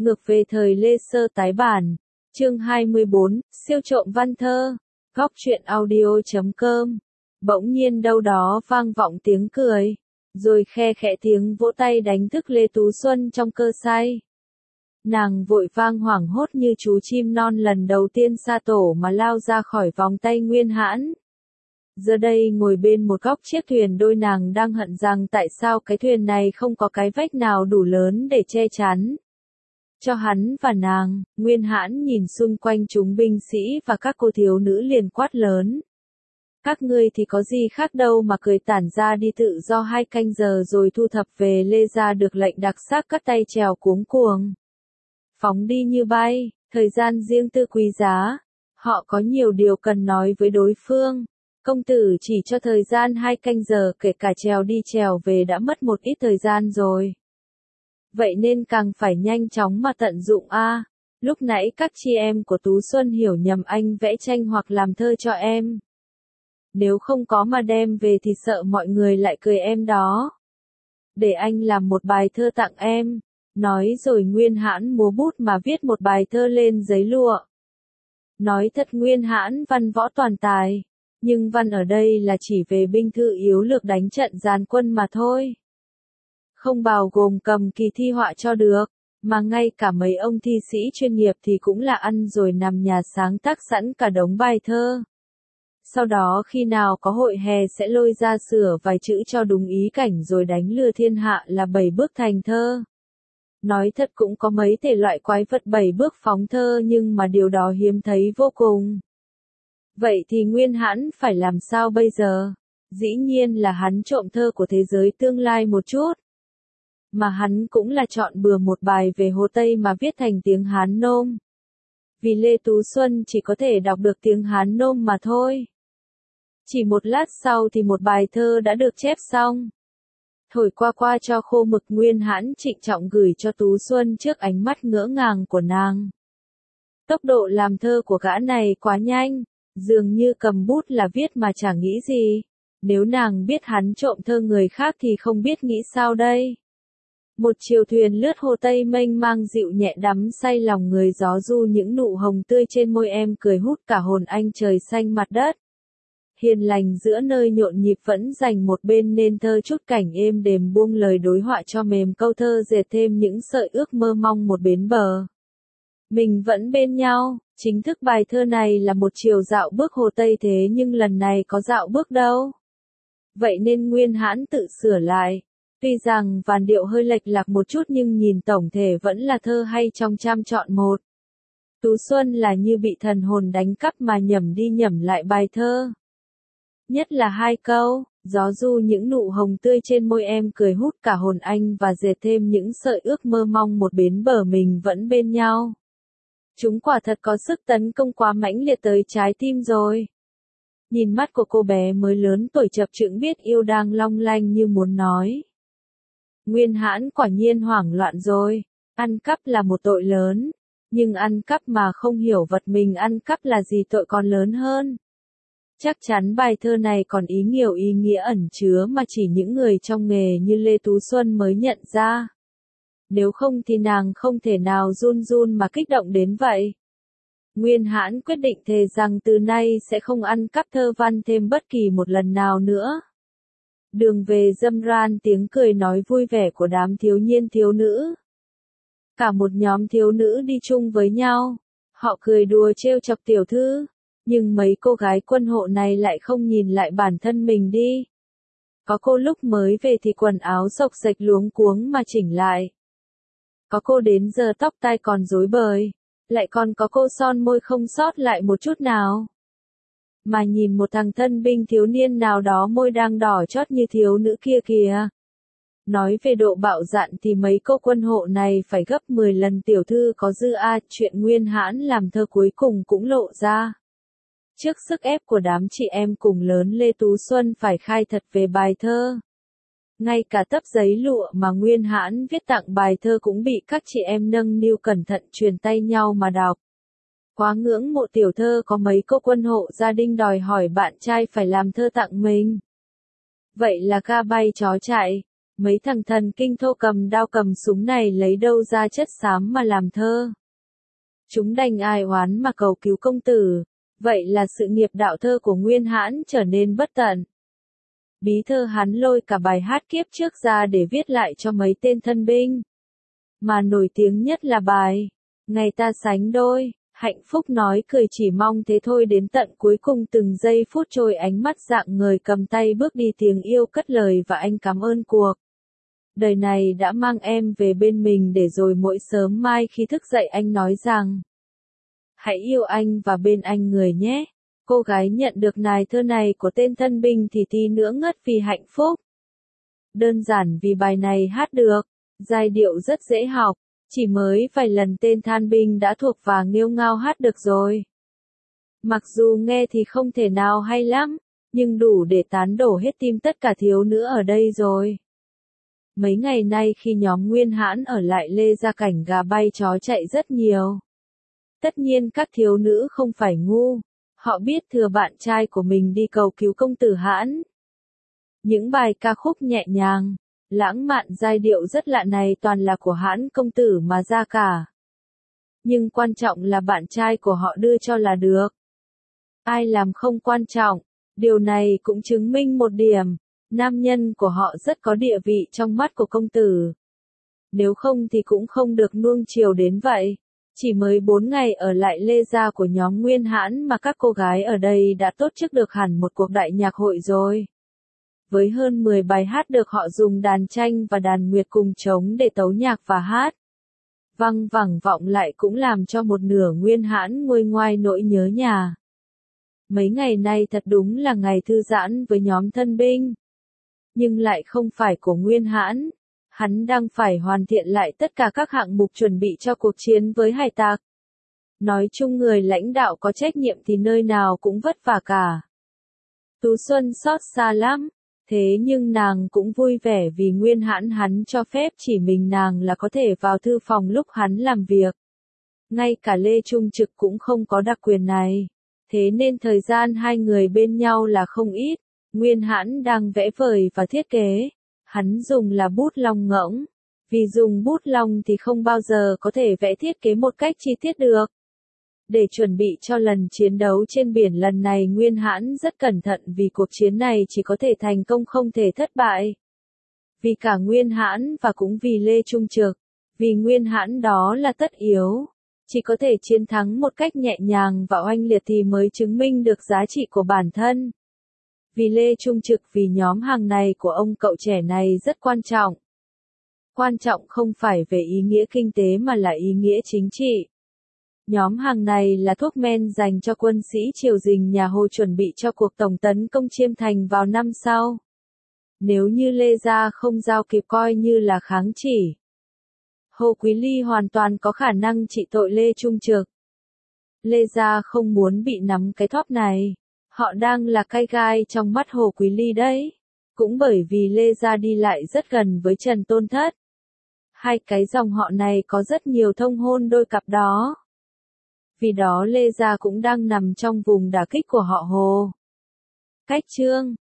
Ngược về thời Lê Sơ tái bản. Chương 24, siêu trộm văn thơ. Góc truyện audio.com. Bỗng nhiên đâu đó vang vọng tiếng cười, rồi khe khẽ tiếng vỗ tay đánh thức Lê Tú Xuân trong cơn say. Nàng vội vang hoảng hốt như chú chim non lần đầu tiên sa tổ mà lao ra khỏi vòng tay Nguyên Hãn. Giờ đây ngồi bên một góc chiếc thuyền đôi, nàng đang hận rằng tại sao cái thuyền này không có cái vách nào đủ lớn để che chắn cho hắn và nàng. Nguyên Hãn nhìn xung quanh chúng binh sĩ và các cô thiếu nữ liền quát lớn. Các ngươi thì có gì khác đâu mà cười, tản ra đi, tự do 2 canh giờ rồi thu thập về Lê ra được lệnh đặc xác cắt tay trèo cuống cuồng. Phóng đi như bay, thời gian riêng tư quý giá. Họ có nhiều điều cần nói với đối phương. Công tử chỉ cho thời gian 2 canh giờ, kể cả trèo đi trèo về đã mất một ít thời gian rồi. Vậy nên càng phải nhanh chóng mà tận dụng a. Lúc nãy các chị em của Tú Xuân hiểu nhầm anh vẽ tranh hoặc làm thơ cho em. Nếu không có mà đem về thì sợ mọi người lại cười em đó. Để anh làm một bài thơ tặng em. Nói rồi Nguyên Hãn múa bút mà viết một bài thơ lên giấy lụa. Nói thật, Nguyên Hãn văn võ toàn tài. Nhưng văn ở đây là chỉ về binh thư yếu lược đánh trận giàn quân mà thôi. Không bao gồm cầm kỳ thi họa cho được, mà ngay cả mấy ông thi sĩ chuyên nghiệp thì cũng là ăn rồi nằm nhà sáng tác sẵn cả đống bài thơ. Sau đó khi nào có hội hè sẽ lôi ra sửa vài chữ cho đúng ý cảnh rồi đánh lừa thiên hạ là 7 bước thành thơ. Nói thật cũng có mấy thể loại quái vật 7 bước phóng thơ, nhưng mà điều đó hiếm thấy vô cùng. Vậy thì Nguyên Hãn phải làm sao bây giờ? Dĩ nhiên là hắn trộm thơ của thế giới tương lai một chút. Mà hắn cũng là chọn bừa một bài về Hồ Tây mà viết thành tiếng Hán nôm. Vì Lê Tú Xuân chỉ có thể đọc được tiếng Hán nôm mà thôi. Chỉ một lát sau thì một bài thơ đã được chép xong. Thổi qua qua cho khô mực, Nguyên Hãn trịnh trọng gửi cho Tú Xuân trước ánh mắt ngỡ ngàng của nàng. Tốc độ làm thơ của gã này quá nhanh, dường như cầm bút là viết mà chẳng nghĩ gì. Nếu nàng biết hắn trộm thơ người khác thì không biết nghĩ sao đây. Một chiều thuyền lướt Hồ Tây mênh mang dịu nhẹ, đắm say lòng người, gió du những nụ hồng tươi trên môi em, cười hút cả hồn anh, trời xanh mặt đất. Hiền lành giữa nơi nhộn nhịp vẫn dành một bên, nên thơ chút cảnh êm đềm, buông lời đối họa cho mềm câu thơ, dệt thêm những sợi ước mơ mong một bến bờ. Mình vẫn bên nhau. Chính thức bài thơ này là một chiều dạo bước Hồ Tây, thế nhưng lần này có dạo bước đâu. Vậy nên Nguyên Hãn tự sửa lại. Tuy rằng vàn điệu hơi lệch lạc một chút nhưng nhìn tổng thể vẫn là thơ hay trong trăm chọn một. Tú Xuân là như bị thần hồn đánh cắp mà nhẩm đi nhẩm lại bài thơ. Nhất là 2 câu, gió du những nụ hồng tươi trên môi em, cười hút cả hồn anh, và dệt thêm những sợi ước mơ mong một bến bờ, mình vẫn bên nhau. Chúng quả thật có sức tấn công quá mãnh liệt tới trái tim rồi. Nhìn mắt của cô bé mới lớn tuổi chập chững biết yêu đang long lanh như muốn nói. Nguyên Hãn quả nhiên hoảng loạn rồi. Ăn cắp là một tội lớn, nhưng ăn cắp mà không hiểu vật mình ăn cắp là gì tội còn lớn hơn. Chắc chắn bài thơ này còn nhiều ý nghĩa ẩn chứa mà chỉ những người trong nghề như Lê Tú Xuân mới nhận ra. Nếu không thì nàng không thể nào run run mà kích động đến vậy. Nguyên Hãn quyết định thề rằng từ nay sẽ không ăn cắp thơ văn thêm bất kỳ một lần nào nữa. Đường về râm ran tiếng cười nói vui vẻ của đám thiếu niên thiếu nữ. Cả một nhóm thiếu nữ đi chung với nhau. Họ cười đùa trêu chọc tiểu thư. Nhưng mấy cô gái quân hộ này lại không nhìn lại bản thân mình đi. Có cô lúc mới về thì quần áo xộc xệch luống cuống mà chỉnh lại. Có cô đến giờ tóc tai còn rối bời. Lại còn có cô son môi không sót lại một chút nào. Mà nhìn một thằng thân binh thiếu niên nào đó môi đang đỏ chót như thiếu nữ kia kìa. Nói về độ bạo dạn thì mấy cô quân hộ này phải gấp 10 lần tiểu thư có dư a. Chuyện Nguyên Hãn làm thơ cuối cùng cũng lộ ra. Trước sức ép của đám chị em cùng lớn, Lê Tú Xuân phải khai thật về bài thơ. Ngay cả tấp giấy lụa mà Nguyên Hãn viết tặng bài thơ cũng bị các chị em nâng niu cẩn thận truyền tay nhau mà đọc. Quá ngưỡng mộ tiểu thơ, có mấy cô quân hộ gia đình đòi hỏi bạn trai phải làm thơ tặng mình. Vậy là ga bay chó chạy. Mấy thằng thần kinh thô cầm đao cầm súng này lấy đâu ra chất xám mà làm thơ. Chúng đành ai oán mà cầu cứu công tử, vậy là sự nghiệp đạo thơ của Nguyên Hãn trở nên bất tận. Bí thơ hắn lôi cả bài hát kiếp trước ra để viết lại cho mấy tên thân binh. Mà nổi tiếng nhất là bài Ngày ta sánh đôi. Hạnh phúc nói cười chỉ mong thế thôi, đến tận cuối cùng từng giây phút trôi ánh mắt rạng ngời cầm tay bước đi, tiếng yêu cất lời và anh cảm ơn cuộc đời này đã mang em về bên mình, để rồi mỗi sớm mai khi thức dậy anh nói rằng hãy yêu anh và bên anh người nhé. Cô gái nhận được nài thơ này của tên thân binh thì tí nữa ngất vì hạnh phúc. Đơn giản vì bài này hát được, giai điệu rất dễ học, chỉ mới vài lần tên than binh đã thuộc và nghêu ngao hát được rồi. Mặc dù nghe thì không thể nào hay lắm, nhưng đủ để tán đổ hết tim tất cả thiếu nữ ở đây rồi. Mấy ngày nay khi nhóm Nguyên Hãn ở lại Lê Gia, cảnh gà bay chó chạy rất nhiều. Tất nhiên các thiếu nữ không phải ngu, họ biết thừa bạn trai của mình đi cầu cứu công tử Hãn. Những bài ca khúc nhẹ nhàng, lãng mạn giai điệu rất lạ này toàn là của Hãn công tử mà ra cả. Nhưng quan trọng là bạn trai của họ đưa cho là được. Ai làm không quan trọng, điều này cũng chứng minh một điểm, nam nhân của họ rất có địa vị trong mắt của công tử. Nếu không thì cũng không được nuông chiều đến vậy. Chỉ mới 4 ngày ở lại Lê Gia của nhóm Nguyên Hãn mà các cô gái ở đây đã tổ chức được hẳn một cuộc đại nhạc hội rồi. Với hơn 10 bài hát được họ dùng đàn tranh và đàn nguyệt cùng trống để tấu nhạc và hát. Văng vẳng vọng lại cũng làm cho một nửa Nguyên Hãn nguôi ngoai nỗi nhớ nhà. Mấy ngày nay thật đúng là ngày thư giãn với nhóm thân binh. Nhưng lại không phải của Nguyên Hãn. Hắn đang phải hoàn thiện lại tất cả các hạng mục chuẩn bị cho cuộc chiến với hải tặc. Nói chung người lãnh đạo có trách nhiệm thì nơi nào cũng vất vả cả. Tú Xuân xót xa lắm, thế nhưng nàng cũng vui vẻ vì Nguyên Hãn hắn cho phép chỉ mình nàng là có thể vào thư phòng lúc hắn làm việc. Ngay cả Lê Trung Trực cũng không có đặc quyền này. Thế nên thời gian hai người bên nhau là không ít. Nguyên Hãn đang vẽ vời và thiết kế. Hắn dùng là bút lông ngỗng. Vì dùng bút lông thì không bao giờ có thể vẽ thiết kế một cách chi tiết được. Để chuẩn bị cho lần chiến đấu trên biển lần này, Nguyên Hãn rất cẩn thận vì cuộc chiến này chỉ có thể thành công không thể thất bại. Vì cả Nguyên Hãn và cũng vì Lê Trung Trực. Vì Nguyên Hãn đó là tất yếu. Chỉ có thể chiến thắng một cách nhẹ nhàng và oanh liệt thì mới chứng minh được giá trị của bản thân. Vì Lê Trung Trực, vì nhóm hàng này của ông cậu trẻ này rất quan trọng. Quan trọng không phải về ý nghĩa kinh tế mà là ý nghĩa chính trị. Nhóm hàng này là thuốc men dành cho quân sĩ triều đình nhà Hồ chuẩn bị cho cuộc tổng tấn công Chiêm Thành vào năm sau. Nếu như Lê Gia không giao kịp coi như là kháng chỉ. Hồ Quý Ly hoàn toàn có khả năng trị tội Lê Trung Trực. Lê Gia không muốn bị nắm cái thóp này. Họ đang là cay gai trong mắt Hồ Quý Ly đấy. Cũng bởi vì Lê Gia đi lại rất gần với Trần Tôn Thất. Hai cái dòng họ này có rất nhiều thông hôn đôi cặp đó. Vì đó Lê Gia cũng đang nằm trong vùng đả kích của họ Hồ. Cách chương